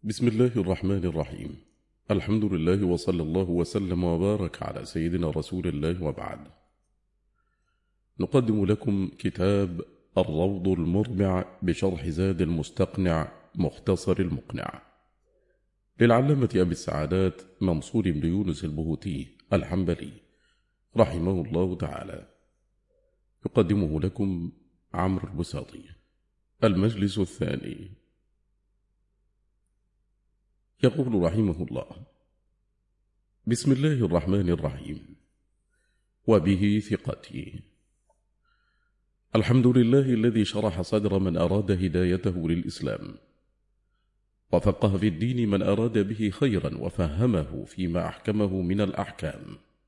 بسم الله الرحمن الرحيم. الحمد لله وصلى الله وسلم وبارك على سيدنا رسول الله وبعد. نقدم لكم كتاب الروض المرمع بشرح زاد المستقنع مختصر المقنع للعلامة أبي السعادات منصور بن يونس البهوتي الحنبلي رحمه الله تعالى. يقدمه لكم عمرو البساطي. المجلس الثاني. يقول رحمه الله: بسم الله الرحمن الرحيم. وبه ثقتي. الحمد لله الذي شرح صدر من أراد هدايته للإسلام، وفقه في الدين من أراد به خيرا، وفهمه فيما أحكمه من الأحكام.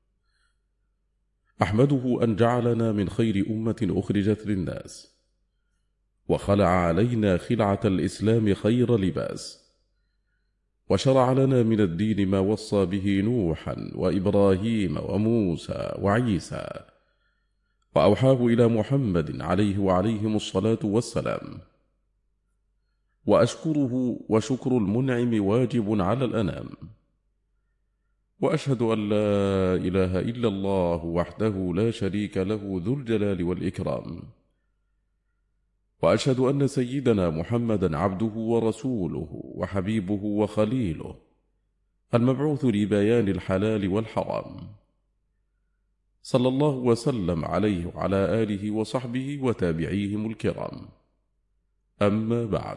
أحمده أن جعلنا من خير أمة أخرجت للناس، وخلع علينا خلعة الإسلام خير لباس، وشرع لنا من الدين ما وصى به نوحا وإبراهيم وموسى وعيسى، وأوحاه إلى محمد عليه وعليهم الصلاة والسلام. وأشكره، وشكر المنعم واجب على الأنام. وأشهد أن لا إله إلا الله وحده لا شريك له ذو الجلال والإكرام. وأشهد أن سيدنا محمدا عبده ورسوله وحبيبه وخليله، المبعوث لبيان الحلال والحرام، صلى الله وسلم عليه وعلى آله وصحبه وتابعيهم الكرام. أما بعد،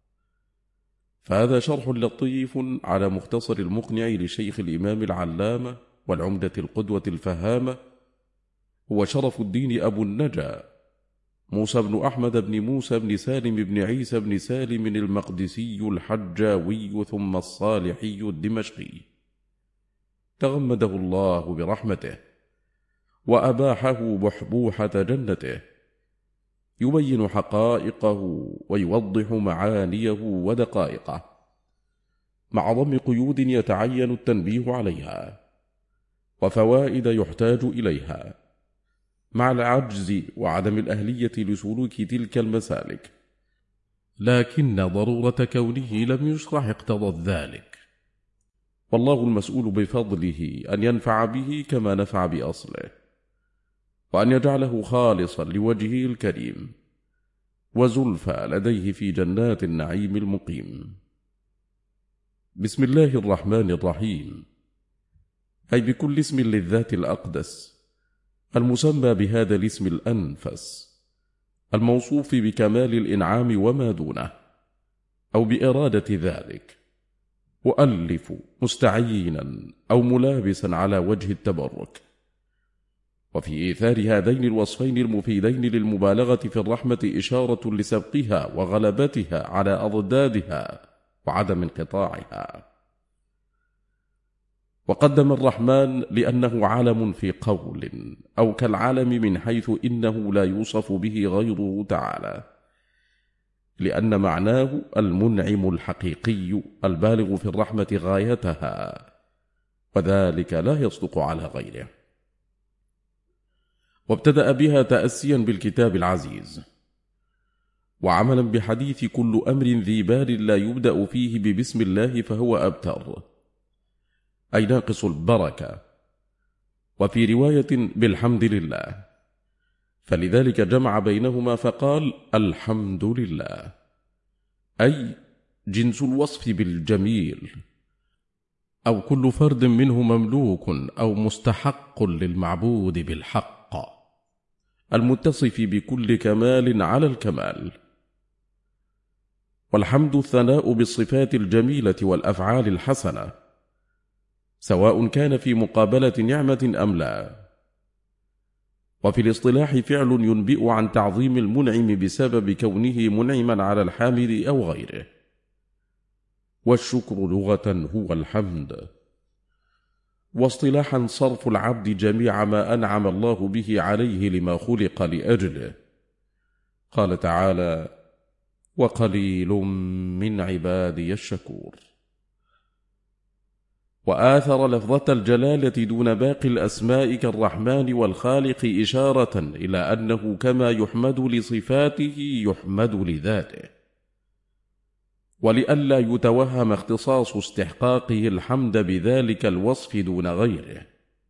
فهذا شرح لطيف على مختصر المقنع لشيخ الإمام العلامة والعمدة القدوة الفهامة، هو شرف الدين أبو النجا موسى بن أحمد بن موسى بن سالم بن عيسى بن سالم المقدسي الحجاوي ثم الصالحي الدمشقي، تغمده الله برحمته وأباحه بحبوحة جنته، يبين حقائقه ويوضح معانيه ودقائقه، مع ضم قيود يتعين التنبيه عليها، وفوائد يحتاج إليها، مع العجز وعدم الأهلية لسلوك تلك المسالك، لكن ضرورة كونه لم يشرح اقتضت ذلك. والله المسؤول بفضله أن ينفع به كما نفع بأصله، وأن يجعله خالصا لوجهه الكريم، وزلفى لديه في جنات النعيم المقيم. بسم الله الرحمن الرحيم، أي بكل اسم للذات الأقدس المسمى بهذا الاسم الأنفس، الموصوف بكمال الإنعام وما دونه، أو بإرادة ذلك، أؤلف مستعينا أو ملابسا على وجه التبرك. وفي إيثار هذين الوصفين المفيدين للمبالغة في الرحمة إشارة لسبقها وغلبتها على أضدادها وعدم انقطاعها. وقدم الرحمن لأنه علم في قول، أو كالعلم من حيث إنه لا يوصف به غيره تعالى، لأن معناه المنعم الحقيقي البالغ في الرحمة غايتها، وذلك لا يصدق على غيره. وابتدأ بها تأسيا بالكتاب العزيز، وعملا بحديث كل أمر ذي بال لا يبدأ فيه ببسم الله فهو أبتر، أي ناقص البركة، وفي رواية بالحمد لله، فلذلك جمع بينهما فقال الحمد لله، أي جنس الوصف بالجميل، أو كل فرد منه مملوك أو مستحق للمعبود بالحق، المتصف بكل كمال على الكمال. والحمد الثناء بالصفات الجميلة والأفعال الحسنة، سواء كان في مقابلة نعمة أم لا. وفي الاصطلاح فعل ينبئ عن تعظيم المنعم بسبب كونه منعما على الحامد أو غيره. والشكر لغة هو الحمد، واصطلاحا صرف العبد جميع ما أنعم الله به عليه لما خلق لأجله. قال تعالى: وقليل من عبادي الشكور. وآثر لفظة الجلالة دون باقي الأسماء كالرحمن والخالق إشارة إلى أنه كما يحمد لصفاته يحمد لذاته. ولئلا يتوهم اختصاص استحقاقه الحمد بذلك الوصف دون غيره.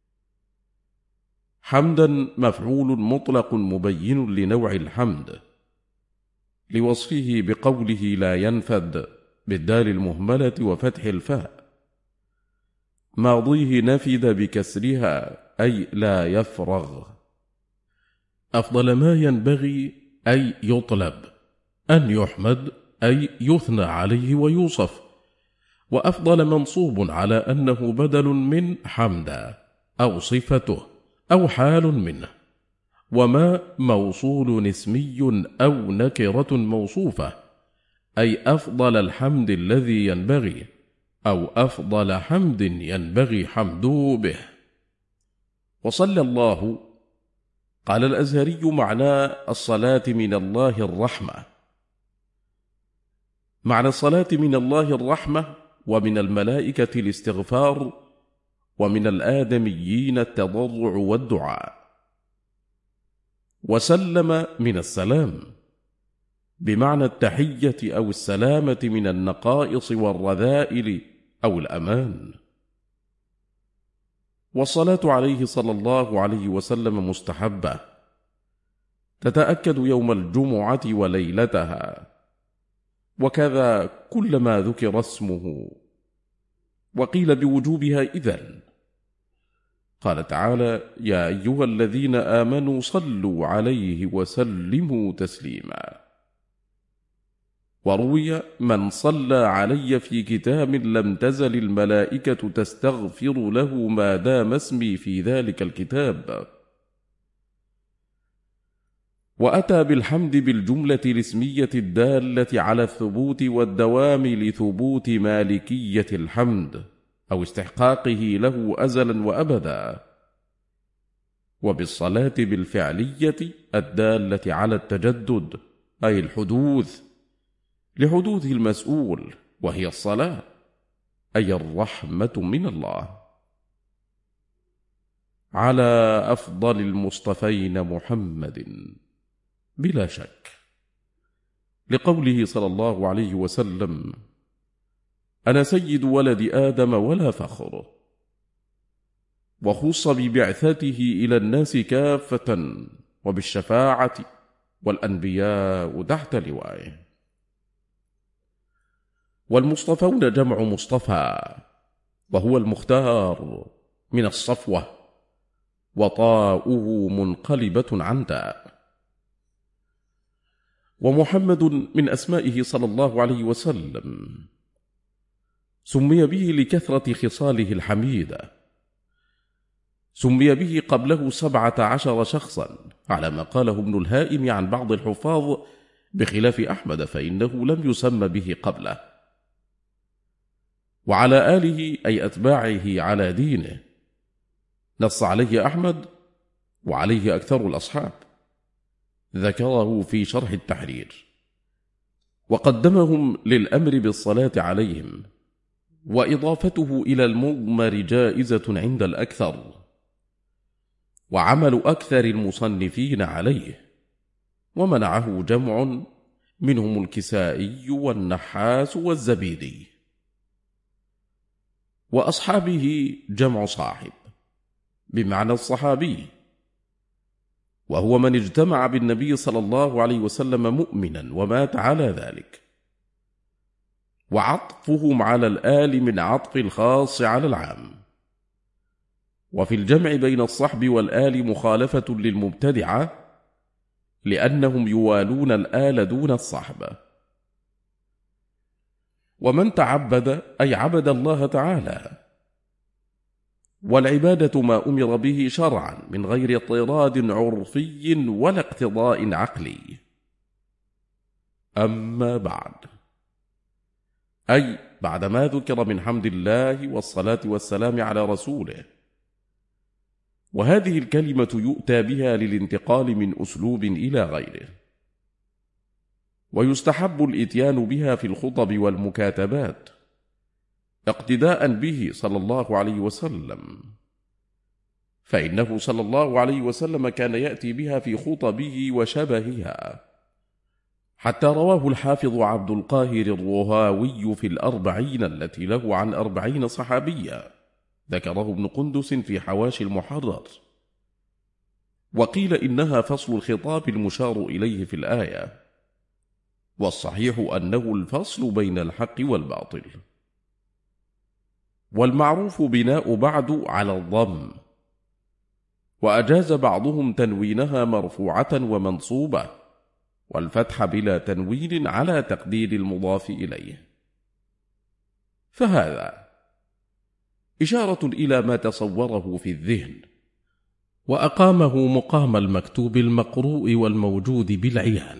حمدا مفعول مطلق مبين لنوع الحمد، لوصفه بقوله لا ينفد بالدال المهملة وفتح الفاء، ماضيه نفد بكسرها أي لا يفرغ. أفضل ما ينبغي أي يطلب أن يحمد أي يثنى عليه ويوصف، وأفضل منصوب على أنه بدل من حمدا أو صفته أو حال منه، وما موصول اسمي أو نكرة موصوفة، أي أفضل الحمد الذي ينبغي أو أفضل حمد ينبغي حمده به. وصلى الله قال الأزهري معنى الصلاة من الله الرحمة. معنى الصلاة من الله الرحمة، ومن الملائكة الاستغفار، ومن الآدميين التضرع والدعاء. وسلم من السلام بمعنى التحية أو السلامة من النقائص والرذائل أو الأمان. والصلاة عليه صلى الله عليه وسلم مستحبة، تتأكد يوم الجمعة وليلتها، وكذا كلما ذكر اسمه. وقيل بوجوبها إذن. قال تعالى: يا أيها الذين آمنوا صلوا عليه وسلموا تسليما. وروي: من صلى علي في كتاب لم تزل الملائكة تستغفر له ما دام اسمي في ذلك الكتاب. وأتى بالحمد بالجملة الاسمية الدالة على الثبوت والدوام لثبوت مالكية الحمد أو استحقاقه له أزلا وأبدا، وبالصلاة بالفعلية الدالة على التجدد أي الحدوث، لحدوث المسؤول وهي الصلاة، أي الرحمة من الله. على أفضل المصطفين محمد بلا شك، لقوله صلى الله عليه وسلم: أنا سيد ولد آدم ولا فخر. وخص ببعثته إلى الناس كافة، وبالشفاعة والأنبياء تحت لوائه. والمصطفون جمع مصطفى، وهو المختار من الصفوة، وطاؤه منقلبة عن داء. ومحمد من أسمائه صلى الله عليه وسلم، سمي به لكثرة خصاله الحميدة، سمي به قبله 17 شخصا على ما قاله ابن الهائم عن بعض الحفاظ، بخلاف أحمد فإنه لم يسمى به قبله. وعلى آله أي أتباعه على دينه، نص عليه أحمد وعليه أكثر الأصحاب، ذكره في شرح التحرير، وقدمهم للأمر بالصلاة عليهم، وإضافته إلى المضمر جائزة عند الأكثر، وعمل أكثر المصنفين عليه، ومنعه جمع منهم الكسائي والنحاس والزبيدي. وأصحابه جمع صاحب بمعنى الصحابي، وهو من اجتمع بالنبي صلى الله عليه وسلم مؤمنا ومات على ذلك. وعطفهم على الآل من عطف الخاص على العام. وفي الجمع بين الصحب والآل مخالفة للمبتدعة، لأنهم يوالون الآل دون الصحب. ومن تعبد أي عبد الله تعالى، والعبادة ما أمر به شرعا من غير اضطراد عرفي ولا اقتضاء عقلي. أما بعد، أي بعد ما ذكر من حمد الله والصلاة والسلام على رسوله. وهذه الكلمة يؤتى بها للانتقال من أسلوب إلى غيره، ويستحب الإتيان بها في الخطب والمكاتبات اقتداء به صلى الله عليه وسلم، فإنه صلى الله عليه وسلم كان يأتي بها في خطبه وشبهها، حتى رواه الحافظ عبد القاهر الرهاوي في الأربعين التي له عن 40 صحابيا، ذكره ابن قندس في حواشي المحرر. وقيل إنها فصل الخطاب المشار إليه في الآية، والصحيح أنه الفصل بين الحق والباطل. والمعروف بناء بعد على الضم، وأجاز بعضهم تنوينها مرفوعة ومنصوبة، والفتح بلا تنوين على تقدير المضاف إليه. فهذا إشارة إلى ما تصوره في الذهن، وأقامه مقام المكتوب المقروء والموجود بالعيان.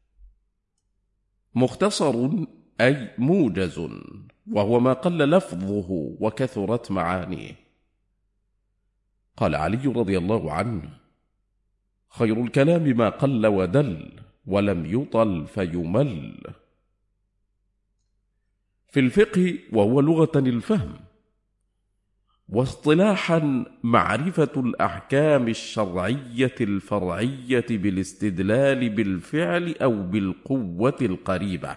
مختصر أي موجز، وهو ما قل لفظه وكثرت معانيه. قال علي رضي الله عنه: خير الكلام ما قل ودل، ولم يطل فيمل. في الفقه، وهو لغة الفهم، واصطلاحا معرفة الأحكام الشرعية الفرعية بالاستدلال بالفعل أو بالقوة القريبة.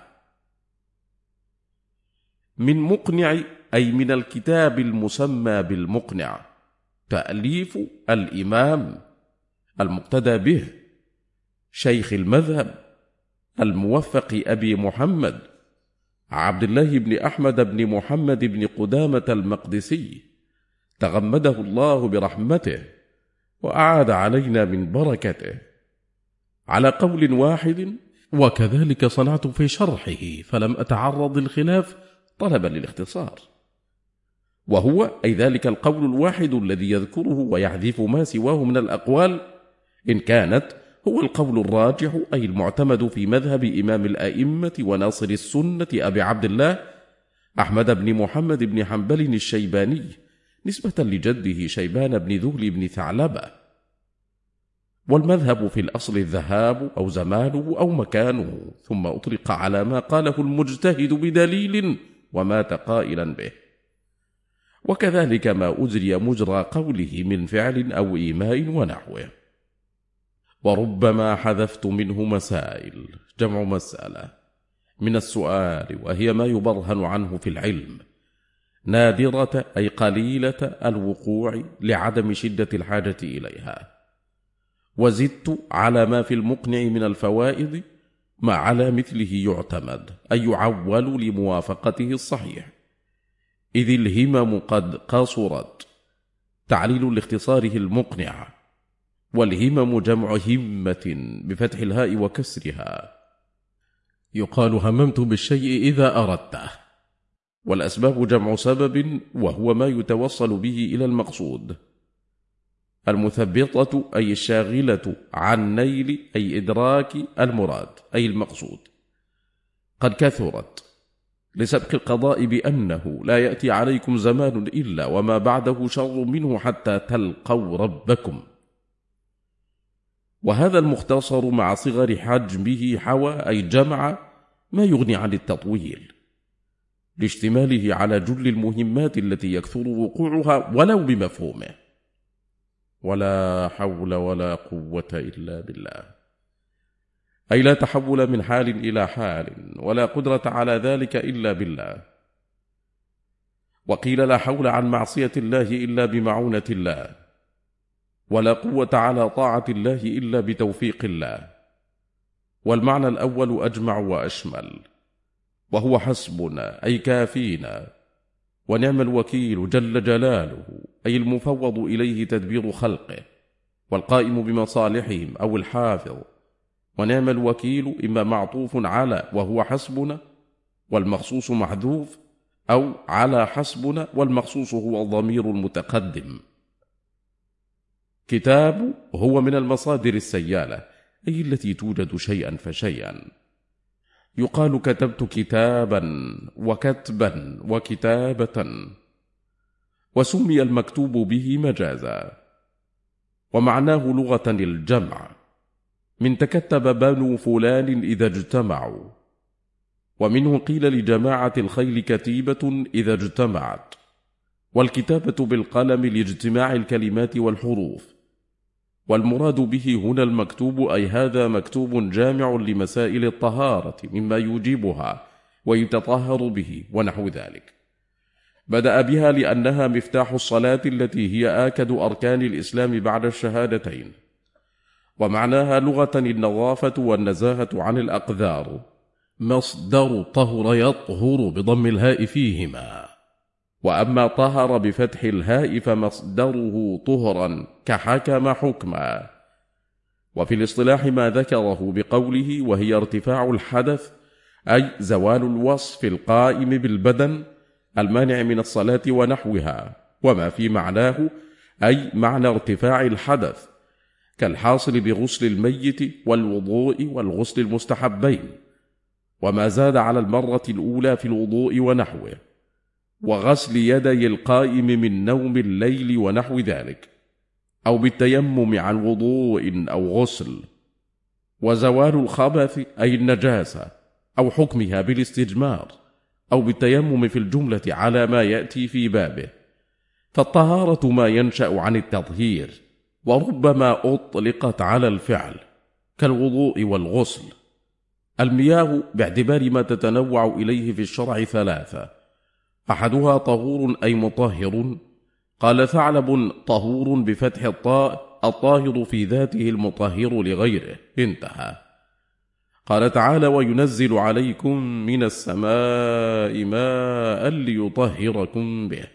من مقنع أي من الكتاب المسمى بالمقنع، تأليف الإمام المقتدى به شيخ المذهب الموفق أبي محمد عبد الله بن أحمد بن محمد بن قدامة المقدسي، تغمده الله برحمته وأعاد علينا من بركته، على قول واحد، وكذلك صنعت في شرحه فلم أتعرض للخلاف طلبا للاختصار. وهو أي ذلك القول الواحد الذي يذكره ويحذف ما سواه من الأقوال، إن كانت هو القول الراجح أي المعتمد في مذهب إمام الأئمة وناصر السنة أبي عبد الله أحمد بن محمد بن حنبل الشيباني، نسبة لجده شيبان بن ذهل بن ثعلبة. والمذهب في الأصل الذهاب أو زمانه أو مكانه، ثم أطلق على ما قاله المجتهد بدليل ومات قائلا به. وكذلك ما أجري مجرى قوله من فعل أو إيماء ونحوه. وربما حذفت منه مسائل، جمع مسألة، من السؤال، وهي ما يبرهن عنه في العلم، نادرة أي قليلة الوقوع لعدم شدة الحاجة إليها. وزدت على ما في المقنع من الفوائد ما على مثله يعتمد، أي يعول لموافقته الصحيح، إذ الهمم قد قصرت، تعليل لاختصاره المقنع. والهمم جمع همة بفتح الهاء وكسرها، يقال هممت بالشيء إذا أردته. والأسباب جمع سبب، وهو ما يتوصل به إلى المقصود. المثبطة أي الشاغلة عن نيل أي إدراك المراد أي المقصود. قد كثرت لسبق القضاء بأنه لا يأتي عليكم زمان إلا وما بعده شر منه حتى تلقوا ربكم. وهذا المختصر مع صغر حجمه حوى أي جمع ما يغني عن التطويل، لاشتماله على جل المهمات التي يكثر وقوعها ولو بمفهومه. ولا حول ولا قوة إلا بالله، أي لا تحول من حال إلى حال، ولا قدرة على ذلك إلا بالله. وقيل لا حول عن معصية الله إلا بمعونة الله، ولا قوة على طاعة الله إلا بتوفيق الله. والمعنى الأول أجمع وأشمل، وهو حسبنا أي كافينا، ونعم الوكيل جل جلاله أي المفوض إليه تدبير خلقه والقائم بمصالحهم، أو الحافظ. ونعم الوكيل إما معطوف على وهو حسبنا والمخصوص محذوف، أو على حسبنا والمخصوص هو الضمير المتقدم. كتاب هو من المصادر السيالة، أي التي توجد شيئا فشيئا. يقال كتبت كتابا وكتبا وكتابة، وسمي المكتوب به مجازا، ومعناه لغة الجمع، من تكتب بنو فلان إذا اجتمعوا. ومنه قيل لجماعة الخيل كتيبة إذا اجتمعت. والكتابة بالقلم لاجتماع الكلمات والحروف، والمراد به هنا المكتوب، أي هذا مكتوب جامع لمسائل الطهارة مما يوجبها ويتطهر به ونحو ذلك. بدأ بها لأنها مفتاح الصلاة التي هي آكد أركان الإسلام بعد الشهادتين، ومعناها لغة النظافة والنزاهة عن الأقذار، مصدر طهر يطهر بضم الهاء فيهما. وأما طهر بفتح الهاء فمصدره طهرا كحكم حكما. وفي الاصطلاح ما ذكره بقوله وهي ارتفاع الحدث، أي زوال الوصف القائم بالبدن المانع من الصلاة ونحوها، وما في معناه أي معنى ارتفاع الحدث كالحاصل بغسل الميت والوضوء والغسل المستحبين، وما زاد على المرة الأولى في الوضوء ونحوه، وغسل يدي القائم من نوم الليل ونحو ذلك، أو بالتيمم عن وضوء أو غسل. وزوال الخبث أي النجاسة، أو حكمها بالاستجمار أو بالتيمم في الجملة على ما يأتي في بابه. فالطهارة ما ينشأ عن التطهير، وربما أطلقت على الفعل كالوضوء والغسل. المياه باعتبار ما تتنوع إليه في الشرع ثلاثة: أحدها طهور أي مطهر، قال ثعلب طهور بفتح الطاء، الطاهر في ذاته المطهر لغيره، انتهى. قال تعالى وينزل عليكم من السماء ماء ليطهركم به.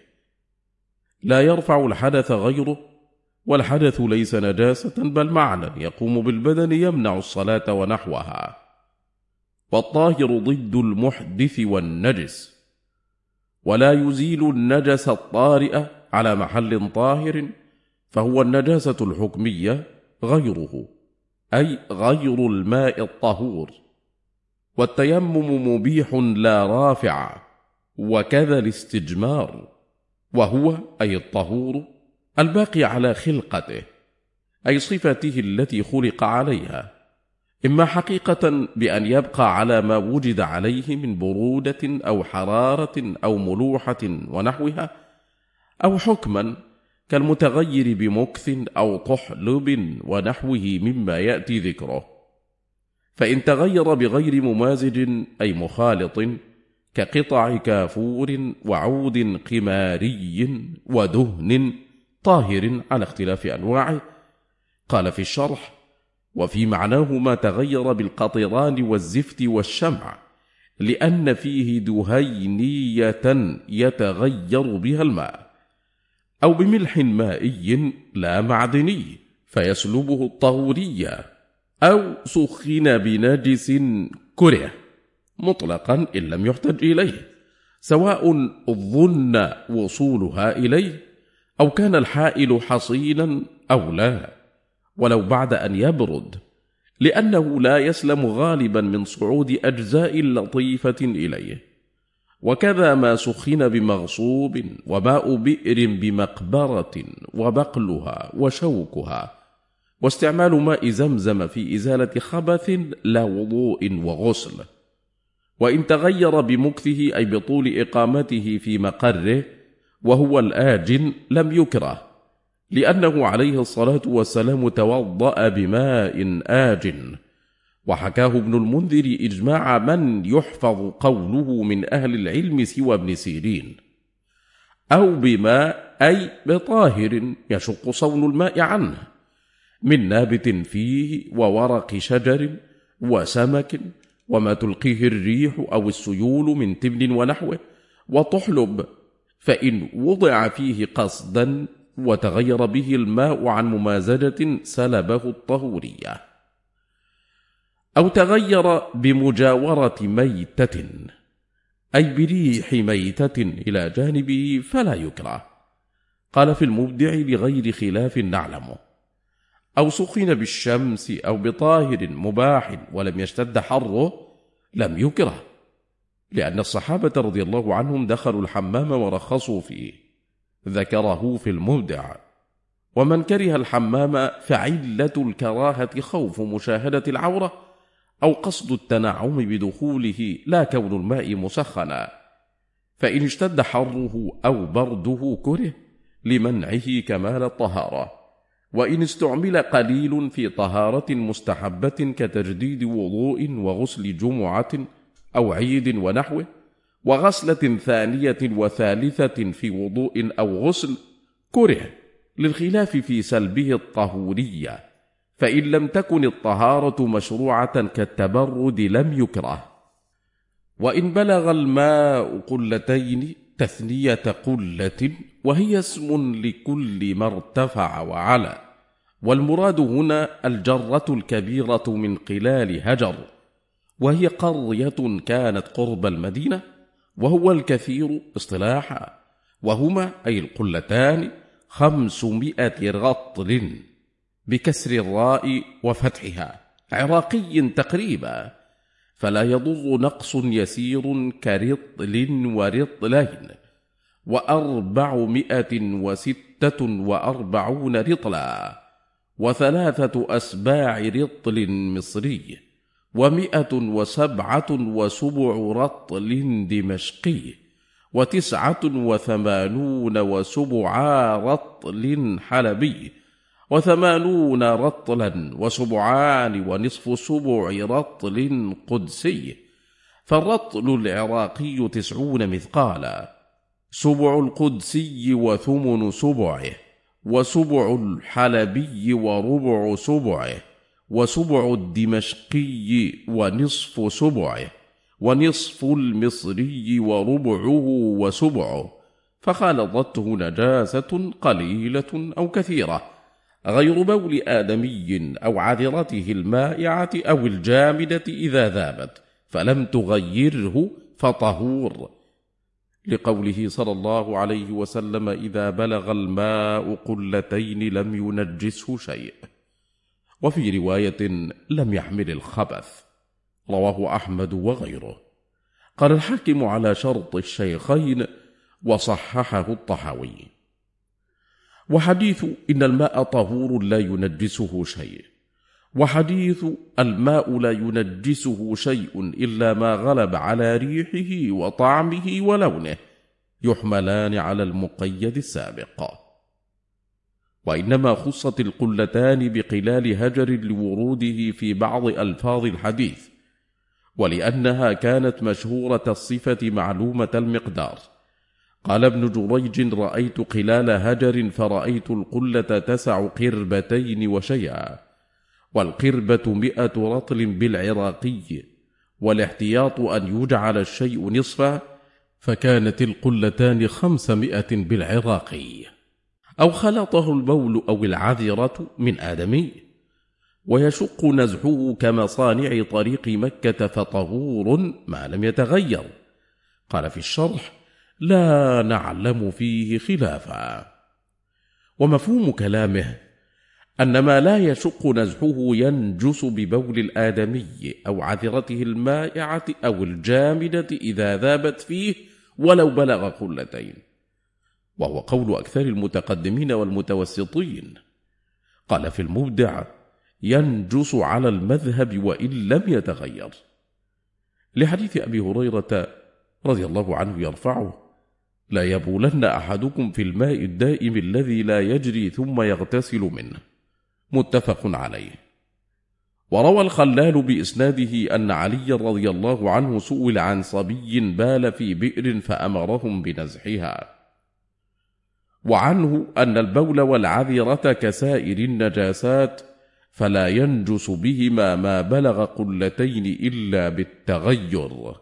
لا يرفع الحدث غيره، والحدث ليس نجاسة بل معنى يقوم بالبدن يمنع الصلاة ونحوها. والطاهر ضد المحدث والنجس، ولا يزيل النجس الطارئ على محل طاهر، فهو النجاسة الحكمية غيره، أي غير الماء الطهور. والتيمم مبيح لا رافع، وكذا الاستجمار، وهو أي الطهور الباقي على خلقته، أي صفته التي خلق عليها، إما حقيقة بأن يبقى على ما وجد عليه من برودة أو حرارة أو ملوحة ونحوها، أو حكما كالمتغير بمكث أو طحلب ونحوه مما يأتي ذكره. فإن تغير بغير ممازج أي مخالط كقطع كافور وعود قماري ودهن طاهر على اختلاف أنواعه. قال في الشرح وفي معناه ما تغير بالقطران والزفت والشمع، لأن فيه دهينية يتغير بها الماء، أو بملح مائي لا معدني فيسلبه الطهورية، أو سخن بنجس كره مطلقا إن لم يحتج إليه، سواء ظن وصولها إليه أو كان الحائل حصينا أو لا، ولو بعد أن يبرد، لأنه لا يسلم غالبا من صعود أجزاء لطيفة إليه. وكذا ما سخن بمغصوب، وماء بئر بمقبرة وبقلها وشوكها، واستعمال ماء زمزم في إزالة خبث لا وضوء وغسل. وإن تغير بمكثه أي بطول إقامته في مقره وهو الآجن لم يكره، لأنه عليه الصلاة والسلام توضأ بماء آجن. وحكاه ابن المنذر إجماع من يحفظ قوله من أهل العلم سوى ابن سيرين. أو بماء أي بطاهر يشق صون الماء عنه، من نابت فيه وورق شجر وسمك وما تلقيه الريح أو السيول من تبن ونحوه، وطحلب فإن وضع فيه قصدا وتغير به الماء عن ممازجة سلبه الطهورية. أو تغير بمجاورة ميتة أي بريح ميتة إلى جانبه فلا يكره. قال في المبدع لغير خلاف نعلمه. أو سخن بالشمس أو بطاهر مباح ولم يشتد حره لم يكره، لأن الصحابة رضي الله عنهم دخلوا الحمام ورخصوا فيه، ذكره في المبدع. ومن كره الحمام فعلة الكراهة خوف مشاهدة العورة أو قصد التنعم بدخوله، لا كون الماء مسخنا، فإن اشتد حره أو برده كره لمنعه كمال الطهارة. وإن استعمل قليل في طهارة مستحبة كتجديد وضوء وغسل جمعة أو عيد ونحوه، وغسلة ثانية وثالثة في وضوء أو غسل، كره للخلاف في سلبه الطهورية، فإن لم تكن الطهارة مشروعة كالتبرد لم يكره. وإن بلغ الماء قلتين تثنية قلة، وهي اسم لكل ما ارتفع وعلى، والمراد هنا الجرة الكبيرة من قلال هجر، وهي قرية كانت قرب المدينة، وهو الكثير اصطلاحا، وهما أي القلتان 500 رطل بكسر الراء وفتحها، عراقي تقريبا، فلا يضر نقص يسير كرطل ورطلين، 446 رطلا، 3 أسباع رطل مصري، 177 رطل دمشقي، 89 رطل حلبي، 80 رطلا وسبعان ونصف سبع رطل قدسي. فالرطل العراقي 90 مثقالا، سبع القدسي وثمن سبعه، وسبع الحلبي وربع سبعه، وسبع الدمشقي ونصف سبعه، ونصف المصري وربعه وسبعه، فخالطته نجاسة قليلة أو كثيرة غير بول آدمي أو عذرته المائعة أو الجامدة إذا ذابت فلم تغيره فطهور، لقوله صلى الله عليه وسلم: إذا بلغ الماء قلتين لم ينجسه شيء. وفي رواية: لم يحمل الخبث، رواه أحمد وغيره. قال الحاكم على شرط الشيخين وصححه الطحاوي. وحديث إن الماء طهور لا ينجسه شيء، وحديث الماء لا ينجسه شيء إلا ما غلب على ريحه وطعمه ولونه، يحملان على المقيد السابق. وإنما خصت القلتان بقلال هجر لوروده في بعض ألفاظ الحديث، ولأنها كانت مشهورة الصفة معلومة المقدار. قال ابن جريج: رأيت قلال هجر فرأيت القلة تسع قربتين وشيئا، والقربة 100 رطل بالعراقي، والاحتياط أن يجعل الشيء نصفا، فكانت القلتان 500 بالعراقي. أو خلطه البول أو العذرة من آدمي، ويشق نزحه كمصانع طريق مكة، فطهور ما لم يتغير. قال في الشرح: لا نعلم فيه خلافا. ومفهوم كلامه أن ما لا يشق نزحه ينجس ببول الآدمي أو عذرته المائعة أو الجامدة إذا ذابت فيه ولو بلغ قلتين، وهو قول أكثر المتقدمين والمتوسطين. قال في المبدع: ينجس على المذهب وإن لم يتغير، لحديث أبي هريرة رضي الله عنه يرفعه: لا يبولن أحدكم في الماء الدائم الذي لا يجري ثم يغتسل منه، متفق عليه. وروى الخلال بإسناده أن علي رضي الله عنه سئل عن صبي بال في بئر فأمرهم بنزحها. وعنه أن البول والعذرة كسائر النجاسات، فلا ينجس بهما ما بلغ قلتين إلا بالتغير.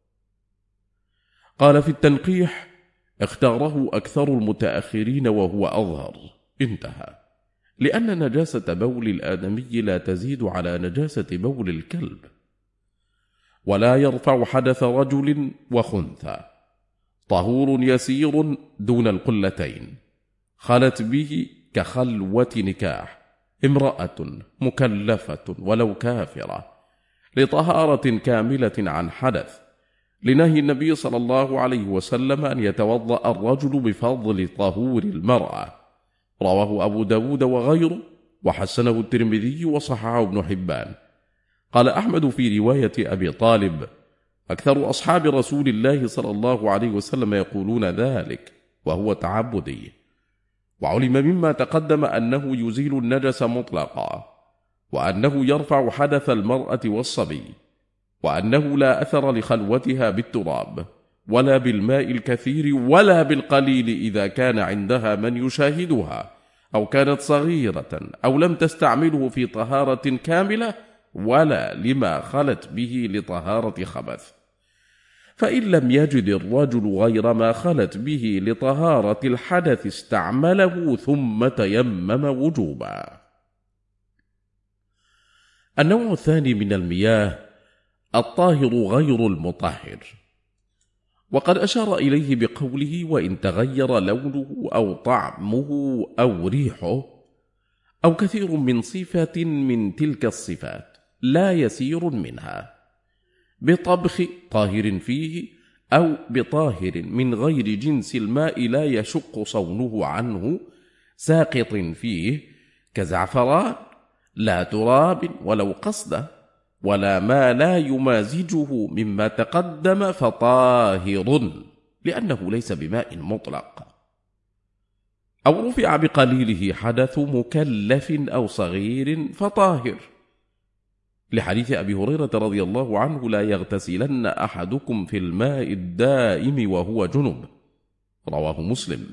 قال في التنقيح: اختاره أكثر المتأخرين وهو أظهر، انتهى، لأن نجاسة بول الآدمي لا تزيد على نجاسة بول الكلب، ولا يرفع حدث رجل وخنثى، طهور يسير دون القلتين، خلت به كخلوة نكاح امرأة مكلفة ولو كافرة، لطهارة كاملة عن حدث، لنهي النبي صلى الله عليه وسلم أن يتوضأ الرجل بفضل طهور المرأة، رواه أبو داود وغيره، وحسنه الترمذي وصححه ابن حبان. قال أحمد في رواية أبي طالب: أكثر أصحاب رسول الله صلى الله عليه وسلم يقولون ذلك، وهو تعبدي. وعلم مما تقدم أنه يزيل النجس مطلقا، وأنه يرفع حدث المرأة والصبي، وأنه لا أثر لخلوتها بالتراب ولا بالماء الكثير ولا بالقليل إذا كان عندها من يشاهدها أو كانت صغيرة أو لم تستعمله في طهارة كاملة، ولا لما خلت به لطهارة خبث. فإن لم يجد الرجل غير ما خلت به لطهارة الحدث استعمله ثم تيمم وجوبا. النوع الثاني من المياه الطاهر غير المطهر، وقد أشار إليه بقوله: وإن تغير لونه أو طعمه أو ريحه أو كثير من صفة من تلك الصفات لا يسير منها، بطبخ طاهر فيه أو بطاهر من غير جنس الماء لا يشق صونه عنه ساقط فيه، كزعفران لا تراب ولو قصده، ولا ما لا يمازجه مما تقدم فطاهر، لأنه ليس بماء مطلق. أو رفع بقليله حدث مكلف أو صغير فطاهر، لحديث أبي هريرة رضي الله عنه: لا يغتسلن أحدكم في الماء الدائم وهو جنب، رواه مسلم.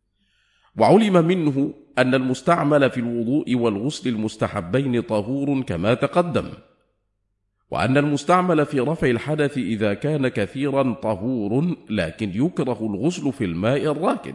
وعلم منه أن المستعمل في الوضوء والغسل المستحبين طهور كما تقدم، وأن المستعمل في رفع الحدث إذا كان كثيرا طهور، لكن يكره الغسل في الماء الراكد.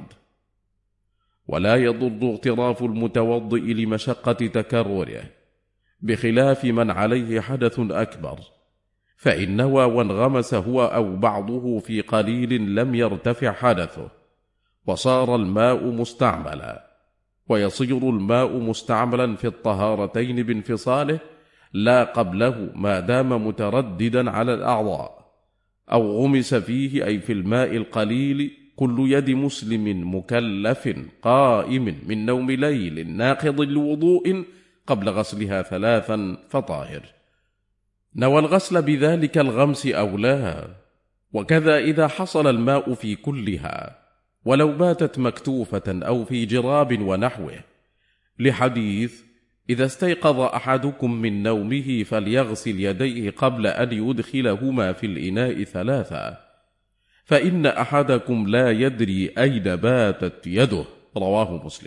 ولا يضر اغتراف المتوضئ لمشقة تكرره، بخلاف من عليه حدث أكبر، فإن نوى وانغمس هو أو بعضه في قليل لم يرتفع حدثه، وصار الماء مستعملا، ويصير الماء مستعملا في الطهارتين بانفصاله لا قبله ما دام مترددا على الأعضاء، أو غمس فيه أي في الماء القليل كل يد مسلم مكلف قائم من نوم ليل ناقض لوضوء قبل غسلها 3 فطاهر، نوى الغسل بذلك الغمس أو لا. وكذا إذا حصل الماء في كلها ولو باتت مكتوفة أو في جراب ونحوه، لحديث: إذا استيقظ أحدكم من نومه فليغسل يديه قبل أن يدخلهما في الإناء 3، فإن أحدكم لا يدري أين باتت يده، رواه مسلم.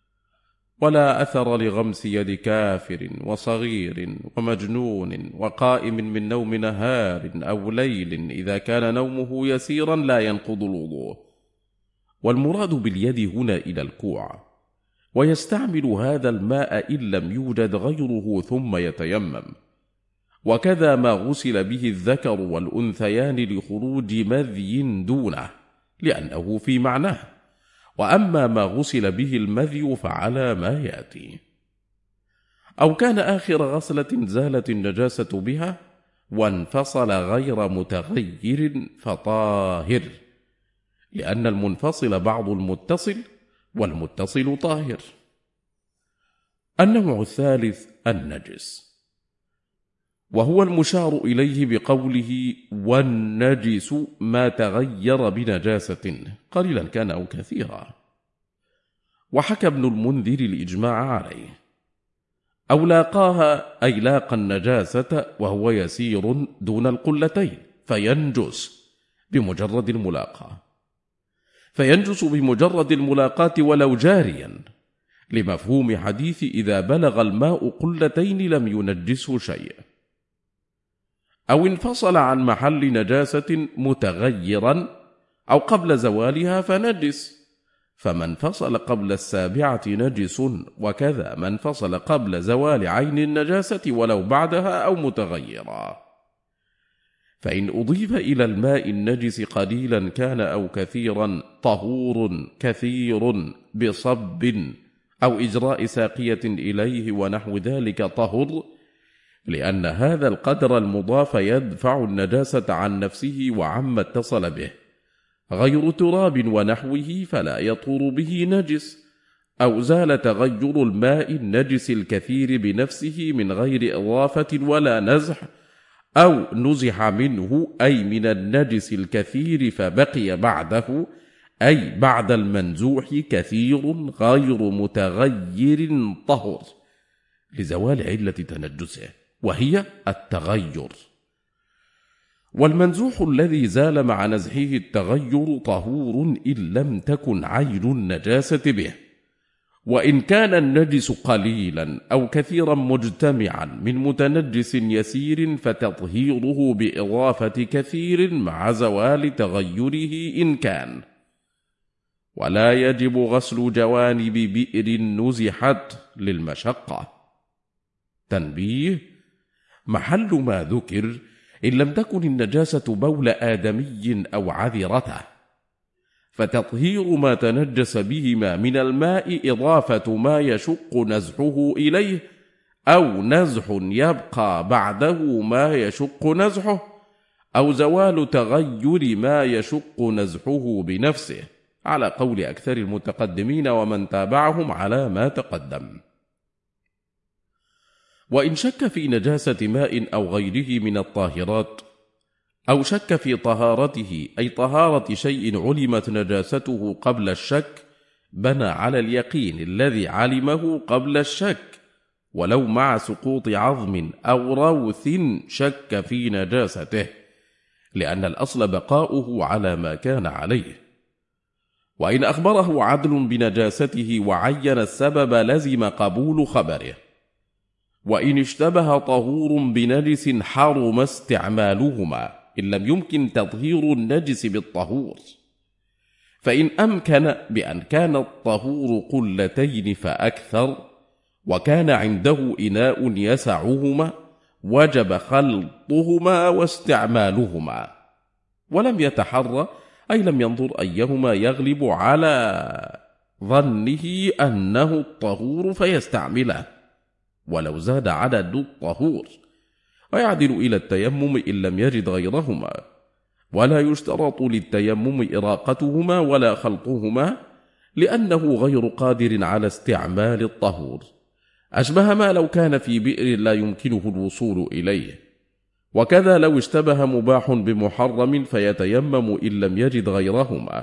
ولا أثر لغمس يد كافر وصغير ومجنون وقائم من نوم نهار أو ليل إذا كان نومه يسيرا لا ينقض الوضوء، والمراد باليد هنا إلى الكوع، ويستعمل هذا الماء إن لم يوجد غيره ثم يتيمم. وكذا ما غسل به الذكر والأنثيان لخروج مذي دونه، لأنه في معناه. وأما ما غسل به المذي فعلى ما يأتي. أو كان آخر غسلة زالت النجاسة بها وانفصل غير متغير فطاهر، لأن المنفصل بعض المتصل، والمتصل طاهر. النوع الثالث النجس، وهو المشار إليه بقوله: والنجس ما تغير بنجاسة قليلا كان أو كثيرا. وحكى ابن المنذر الإجماع عليه. أو لاقاها أي لاقى النجاسة وهو يسير دون القلتين فينجس بمجرد الملاقاة، فينجس بمجرد الملاقاة ولو جاريا، لمفهوم حديث: إذا بلغ الماء قلتين لم ينجسه شيء. أو انفصل عن محل نجاسة متغيرا أو قبل زوالها فنجس، فمن انفصل قبل 7 نجس، وكذا من انفصل قبل زوال عين النجاسة ولو بعدها أو متغيرا. فإن أضيف إلى الماء النجس قليلا كان أو كثيرا طهور كثير بصب أو إجراء ساقية إليه ونحو ذلك طهر، لأن هذا القدر المضاف يدفع النجاسة عن نفسه وعما اتصل به، غير تراب ونحوه فلا يطهر به نجس. أو زال تغير الماء النجس الكثير بنفسه من غير إضافة ولا نزح، أو نزح منه أي من النجس الكثير فبقي بعده، أي بعد المنزوح كثير غير متغير طهر، لزوال علة تنجسه وهي التغير. والمنزوح الذي زال مع نزحه التغير طهور إن لم تكن عين النجاسة به، وإن كان النجس قليلا أو كثيرا مجتمعا من متنجس يسير فتطهيره بإضافة كثير مع زوال تغيره إن كان. ولا يجب غسل جوانب بئر نزحت للمشقة. تنبيه: محل ما ذكر إن لم تكن النجاسة بول آدمي أو عذرته، فتطهير ما تنجس بهما من الماء إضافة ما يشق نزحه إليه، أو نزح يبقى بعده ما يشق نزحه، أو زوال تغير ما يشق نزحه بنفسه، على قول أكثر المتقدمين ومن تابعهم على ما تقدم. وإن شك في نجاسة ماء أو غيره من الطاهرات، أو شك في طهارته أي طهارة شيء علمت نجاسته قبل الشك، بنى على اليقين الذي علمه قبل الشك، ولو مع سقوط عظم أو روث شك في نجاسته، لأن الأصل بقاؤه على ما كان عليه. وإن أخبره عدل بنجاسته وعين السبب لزم قبول خبره. وإن اشتبه طهور بنجس حرم استعمالهما إن لم يمكن تطهير النجس بالطهور. فإن أمكن بأن كان الطهور قلتين فأكثر وكان عنده إناء يسعهما وجب خلطهما واستعمالهما، ولم يتحرى أي لم ينظر أيهما يغلب على ظنه أنه الطهور فيستعمله، ولو زاد عدد الطهور، ويعدل إلى التيمم إن لم يجد غيرهما. ولا يشترط للتيمم إراقتهما ولا خلطهما، لأنه غير قادر على استعمال الطهور، أشبه ما لو كان في بئر لا يمكنه الوصول إليه. وكذا لو اشتبه مباح بمحرم فيتيمم إن لم يجد غيرهما.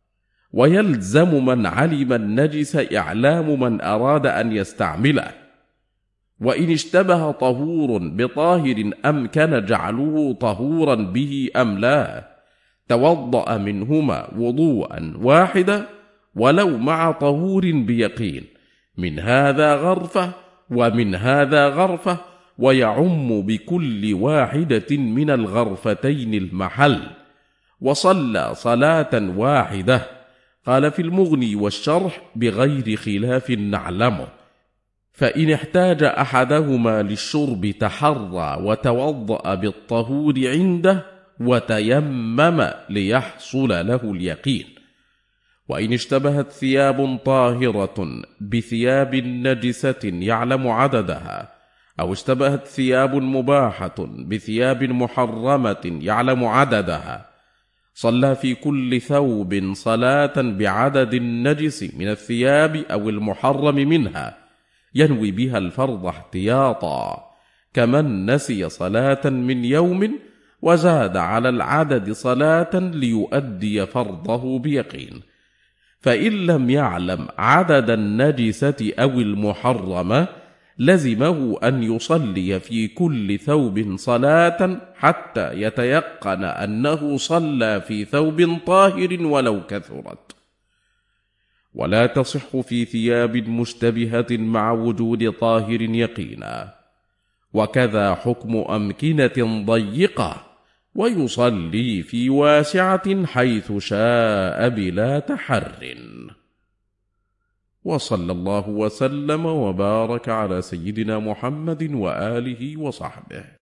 ويلزم من علم النجس إعلام من أراد أن يستعمله. وإن اشتبه طهور بطاهر أمكن جعله طهورا به أم لا، توضأ منهما وضوءا واحدا ولو مع طهور بيقين، من هذا غرفة ومن هذا غرفة، ويعم بكل واحدة من الغرفتين المحل، وصلى صلاة واحدة. قال في المغني والشرح بغير خلاف نعلمه. فإن احتاج أحدهما للشرب تحرى وتوضأ بالطهور عنده وتيمم ليحصل له اليقين. وإن اشتبهت ثياب طاهرة بثياب نجسة يعلم عددها، أو اشتبهت ثياب مباحة بثياب محرمة يعلم عددها، صلى في كل ثوب صلاة بعدد النجس من الثياب أو المحرم منها، ينوي بها الفرض احتياطا، كمن نسي صلاة من يوم وزاد على العدد صلاة ليؤدي فرضه بيقين. فإن لم يعلم عدد النجسة أو المحرمة لزمه أن يصلي في كل ثوب صلاة حتى يتيقن أنه صلى في ثوب طاهر ولو كثرت. ولا تصح في ثياب مشتبهة مع وجود طاهر يقينا. وكذا حكم أمكنة ضيقة، ويصلي في واسعة حيث شاء بلا تحر. وصلى الله وسلم وبارك على سيدنا محمد وآله وصحبه.